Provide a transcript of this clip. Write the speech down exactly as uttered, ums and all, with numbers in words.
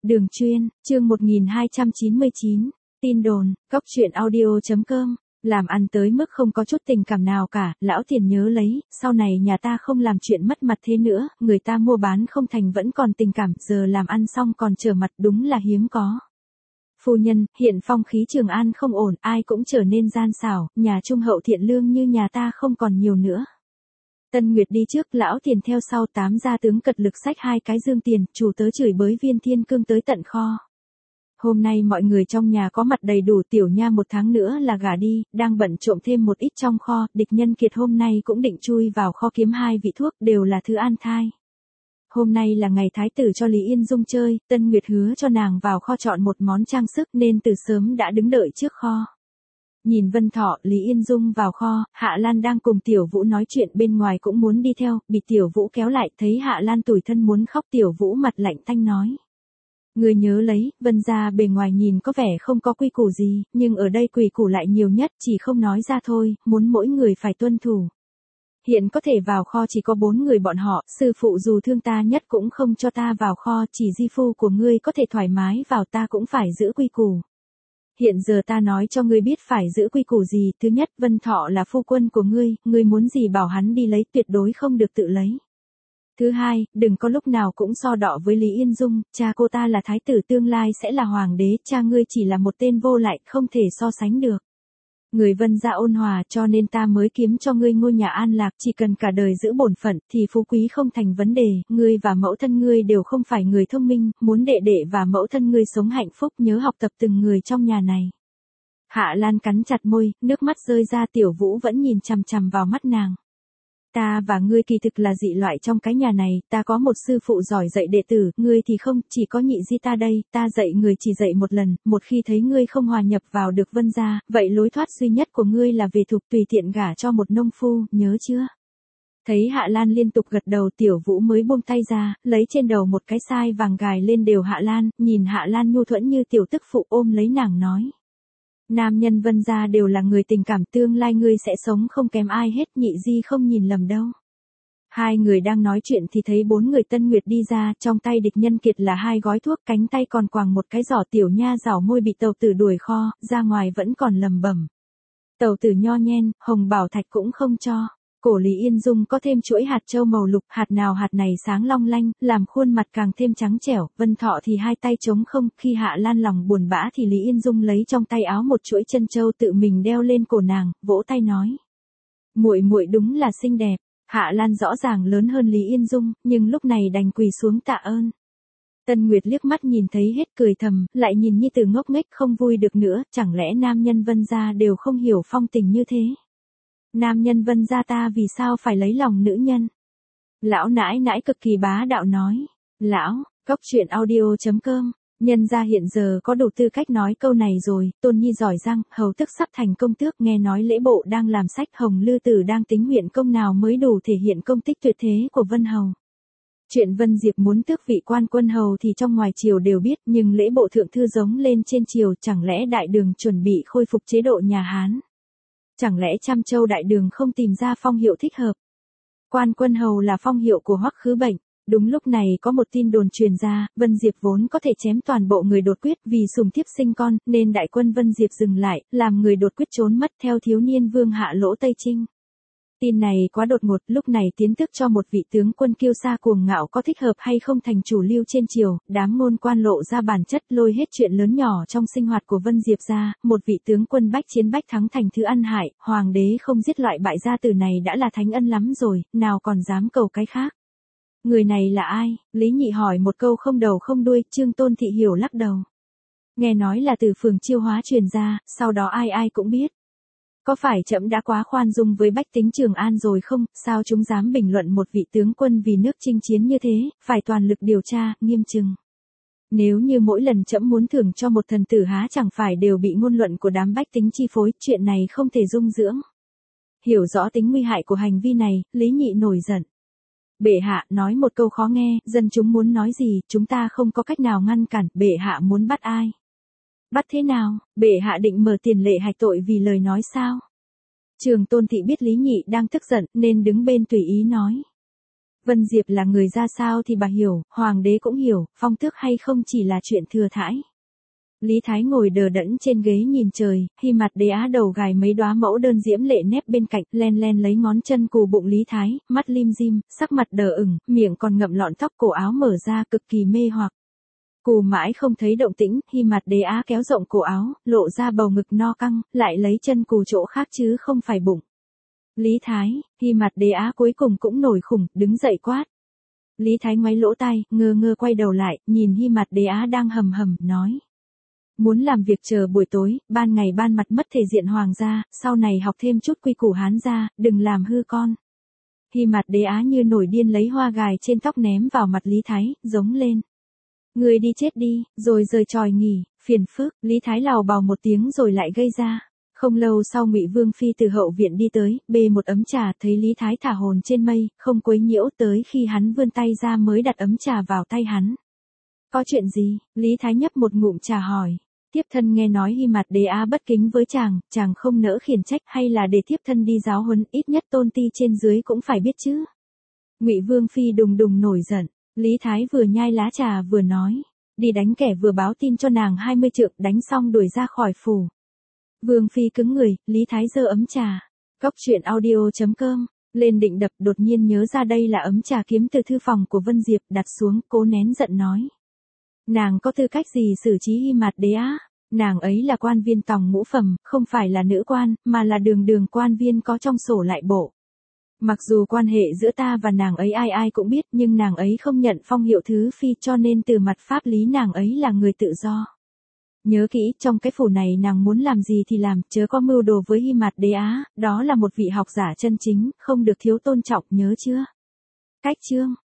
Đường chuyên, chương một nghìn hai trăm chín mươi chín, tin đồn, cóc truyện audio chấm com, làm ăn tới mức không có chút tình cảm nào cả, lão tiền nhớ lấy, sau này nhà ta không làm chuyện mất mặt thế nữa, người ta mua bán không thành vẫn còn tình cảm, giờ làm ăn xong còn trở mặt đúng là hiếm có. Phu nhân, hiện phong khí Trường An không ổn, ai cũng trở nên gian xảo, nhà trung hậu thiện lương như nhà ta không còn nhiều nữa. Tân Nguyệt đi trước, lão tiền theo sau, tám gia tướng cật lực xách hai cái dương tiền, chủ tớ chửi bới Viên Thiên Cương tới tận kho. Hôm nay mọi người trong nhà có mặt đầy đủ, tiểu nha một tháng nữa là gả đi, đang bận trộm thêm một ít trong kho, địch nhân kiệt hôm nay cũng định chui vào kho kiếm hai vị thuốc, đều là thứ an thai. Hôm nay là ngày thái tử cho Lý Yên Dung chơi, Tân Nguyệt hứa cho nàng vào kho chọn một món trang sức nên từ sớm đã đứng đợi trước kho. Nhìn Vân Thọ, Lý Yên Dung vào kho, Hạ Lan đang cùng Tiểu Vũ nói chuyện bên ngoài cũng muốn đi theo, bị Tiểu Vũ kéo lại, thấy Hạ Lan tủi thân muốn khóc, Tiểu Vũ mặt lạnh tanh nói. Người nhớ lấy, Vân gia bề ngoài nhìn có vẻ không có quy củ gì, nhưng ở đây quy củ lại nhiều nhất, chỉ không nói ra thôi, muốn mỗi người phải tuân thủ. Hiện có thể vào kho chỉ có bốn người bọn họ, sư phụ dù thương ta nhất cũng không cho ta vào kho, chỉ di phu của ngươi có thể thoải mái vào, ta cũng phải giữ quy củ. Hiện giờ ta nói cho ngươi biết phải giữ quy củ gì, thứ nhất, Vân Thọ là phu quân của ngươi, ngươi muốn gì bảo hắn đi lấy, tuyệt đối không được tự lấy. Thứ hai, đừng có lúc nào cũng so đọ với Lý Yên Dung, cha cô ta là thái tử tương lai sẽ là hoàng đế, cha ngươi chỉ là một tên vô lại, không thể so sánh được. Người Vân gia ôn hòa cho nên ta mới kiếm cho ngươi ngôi nhà an lạc, chỉ cần cả đời giữ bổn phận thì phú quý không thành vấn đề, ngươi và mẫu thân ngươi đều không phải người thông minh, muốn đệ đệ và mẫu thân ngươi sống hạnh phúc nhớ học tập từng người trong nhà này. Hạ Lan cắn chặt môi, nước mắt rơi ra, Tiểu Vũ vẫn nhìn chằm chằm vào mắt nàng. Ta và ngươi kỳ thực là dị loại trong cái nhà này, ta có một sư phụ giỏi dạy đệ tử, ngươi thì không, chỉ có nhị di ta đây, ta dạy người chỉ dạy một lần, một khi thấy ngươi không hòa nhập vào được Vân gia, vậy lối thoát duy nhất của ngươi là về thục, tùy tiện gả cho một nông phu, nhớ chưa? Thấy Hạ Lan liên tục gật đầu, Tiểu Vũ mới buông tay ra, lấy trên đầu một cái sai vàng gài lên đều Hạ Lan, nhìn Hạ Lan nhu thuẫn như tiểu tức phụ, ôm lấy nàng nói. Nam nhân Vân gia đều là người tình cảm, tương lai ngươi sẽ sống không kém ai hết, nhị di không nhìn lầm đâu. Hai người đang nói chuyện thì thấy bốn người Tân Nguyệt đi ra, trong tay địch nhân kiệt là hai gói thuốc, cánh tay còn quàng một cái giỏ, tiểu nha rảo môi bị tàu tử đuổi kho, ra ngoài vẫn còn lầm bẩm. Tàu tử nho nhen, hồng bảo thạch cũng không cho. Cổ Lý Yên Dung có thêm chuỗi hạt châu màu lục, hạt nào hạt này sáng long lanh, làm khuôn mặt càng thêm trắng trẻo, Vân Thọ thì hai tay trống không, khi Hạ Lan lòng buồn bã thì Lý Yên Dung lấy trong tay áo một chuỗi chân châu tự mình đeo lên cổ nàng, vỗ tay nói. Muội muội đúng là xinh đẹp. Hạ Lan rõ ràng lớn hơn Lý Yên Dung, nhưng lúc này đành quỳ xuống tạ ơn. Tân Nguyệt liếc mắt nhìn thấy hết cười thầm, lại nhìn Nhi Tử ngốc nghếch không vui được nữa, chẳng lẽ nam nhân Vân gia đều không hiểu phong tình như thế? Nam nhân Vân gia ta vì sao phải lấy lòng nữ nhân? Lão nãi nãi cực kỳ bá đạo nói. Lão, cóc truyện audio chấm com, nhân gia hiện giờ có đủ tư cách nói câu này rồi, Tôn Nhi giỏi giang, hầu tức sắp thành công tước, nghe nói lễ bộ đang làm sách, Hồng Lư Tử đang tính huyện công nào mới đủ thể hiện công tích tuyệt thế của Vân Hầu. Chuyện Vân Diệp muốn tước vị quan quân hầu thì trong ngoài triều đều biết, nhưng lễ bộ thượng thư giống lên trên triều, chẳng lẽ đại đường chuẩn bị khôi phục chế độ nhà Hán? Chẳng lẽ Trăm Châu đại đường không tìm ra phong hiệu thích hợp? Quan quân hầu là phong hiệu của Hoắc Khứ Bệnh. Đúng lúc này có một tin đồn truyền ra, Vân Diệp vốn có thể chém toàn bộ người đột quyết vì sủng thiếp sinh con, nên đại quân Vân Diệp dừng lại, làm người đột quyết trốn mất theo thiếu niên vương hạ Lỗ Tây Trinh. Tin này quá đột ngột, lúc này tiến tức cho một vị tướng quân kiêu sa cuồng ngạo có thích hợp hay không thành chủ lưu trên triều, đám ngôn quan lộ ra bản chất, lôi hết chuyện lớn nhỏ trong sinh hoạt của Vân Diệp ra, một vị tướng quân bách chiến bách thắng thành thứ ăn hại, hoàng đế không giết loại bại gia tử này đã là thánh ân lắm rồi, nào còn dám cầu cái khác. Người này là ai? Lý Nhị hỏi một câu không đầu không đuôi, Trương Tôn Thị hiểu lắc đầu. Nghe nói là từ phường Chiêu Hóa truyền ra, sau đó ai ai cũng biết. Có phải trẫm đã quá khoan dung với bách tính Trường An rồi không, sao chúng dám bình luận một vị tướng quân vì nước chinh chiến như thế, phải toàn lực điều tra, nghiêm chừng. Nếu như mỗi lần trẫm muốn thưởng cho một thần tử há chẳng phải đều bị ngôn luận của đám bách tính chi phối, chuyện này không thể dung dưỡng. Hiểu rõ tính nguy hại của hành vi này, Lý Nhị nổi giận. Bệ hạ nói một câu khó nghe, dân chúng muốn nói gì, chúng ta không có cách nào ngăn cản, bệ hạ muốn bắt ai? Bắt thế nào, bệ hạ định mở tiền lệ hạch tội vì lời nói sao? Trường Tôn Thị biết Lý Nhị đang tức giận nên đứng bên tùy ý nói. Vân Diệp là người ra sao thì bà hiểu, hoàng đế cũng hiểu, phong tước hay không chỉ là chuyện thừa thãi. Lý Thái ngồi đờ đẫn trên ghế nhìn trời, Hy Mạt Đế Á đầu gài mấy đóa mẫu đơn diễm lệ nép bên cạnh, len len lấy ngón chân cù bụng Lý Thái, mắt lim dim, sắc mặt đờ ửng, miệng còn ngậm lọn tóc cổ áo mở ra cực kỳ mê hoặc. Cù mãi không thấy động tĩnh, Hy Mạt Đế Á kéo rộng cổ áo, lộ ra bầu ngực no căng, lại lấy chân cù chỗ khác chứ không phải bụng. Lý Thái, Hy Mạt Đế Á cuối cùng cũng nổi khủng, đứng dậy quát. Lý Thái ngoáy lỗ tai, ngơ ngơ quay đầu lại, nhìn Hy Mạt Đế Á đang hầm hầm, nói. Muốn làm việc chờ buổi tối, ban ngày ban mặt mất thể diện hoàng gia, sau này học thêm chút quy củ Hán gia, đừng làm hư con. Hy Mạt Đế Á như nổi điên lấy hoa gài trên tóc ném vào mặt Lý Thái, giống lên. Người đi chết đi, rồi rời tròi nghỉ, phiền phức, Lý Thái lào bào một tiếng rồi lại gây ra. Không lâu sau Ngụy Vương phi từ hậu viện đi tới, bê một ấm trà, thấy Lý Thái thả hồn trên mây, không quấy nhiễu, tới khi hắn vươn tay ra mới đặt ấm trà vào tay hắn. Có chuyện gì? Lý Thái nhấp một ngụm trà hỏi. Thiếp thân nghe nói Hy Mạt Đế Á bất kính với chàng, chàng không nỡ khiển trách, hay là để thiếp thân đi giáo huấn, ít nhất tôn ti trên dưới cũng phải biết chứ. Ngụy Vương phi đùng đùng nổi giận, Lý Thái vừa nhai lá trà vừa nói, đi đánh kẻ vừa báo tin cho nàng hai mươi trượng, đánh xong đuổi ra khỏi phủ. Vương phi cứng người, Lý Thái giơ ấm trà. Cốc truyện audio chấm com, lên định đập, đột nhiên nhớ ra đây là ấm trà kiếm từ thư phòng của Vân Diệp, đặt xuống, cố nén giận nói. Nàng có tư cách gì xử trí Hy Mạt Đế Á? Nàng ấy là quan viên tòng ngũ phẩm, không phải là nữ quan, mà là đường đường quan viên có trong sổ lại bộ. Mặc dù quan hệ giữa ta và nàng ấy ai ai cũng biết, nhưng nàng ấy không nhận phong hiệu thứ phi, cho nên từ mặt pháp lý nàng ấy là người tự do. Nhớ kỹ, trong cái phủ này nàng muốn làm gì thì làm, chớ có mưu đồ với Hy Mạt Đế Á, đó là một vị học giả chân chính, không được thiếu tôn trọng, nhớ chưa? Cách chương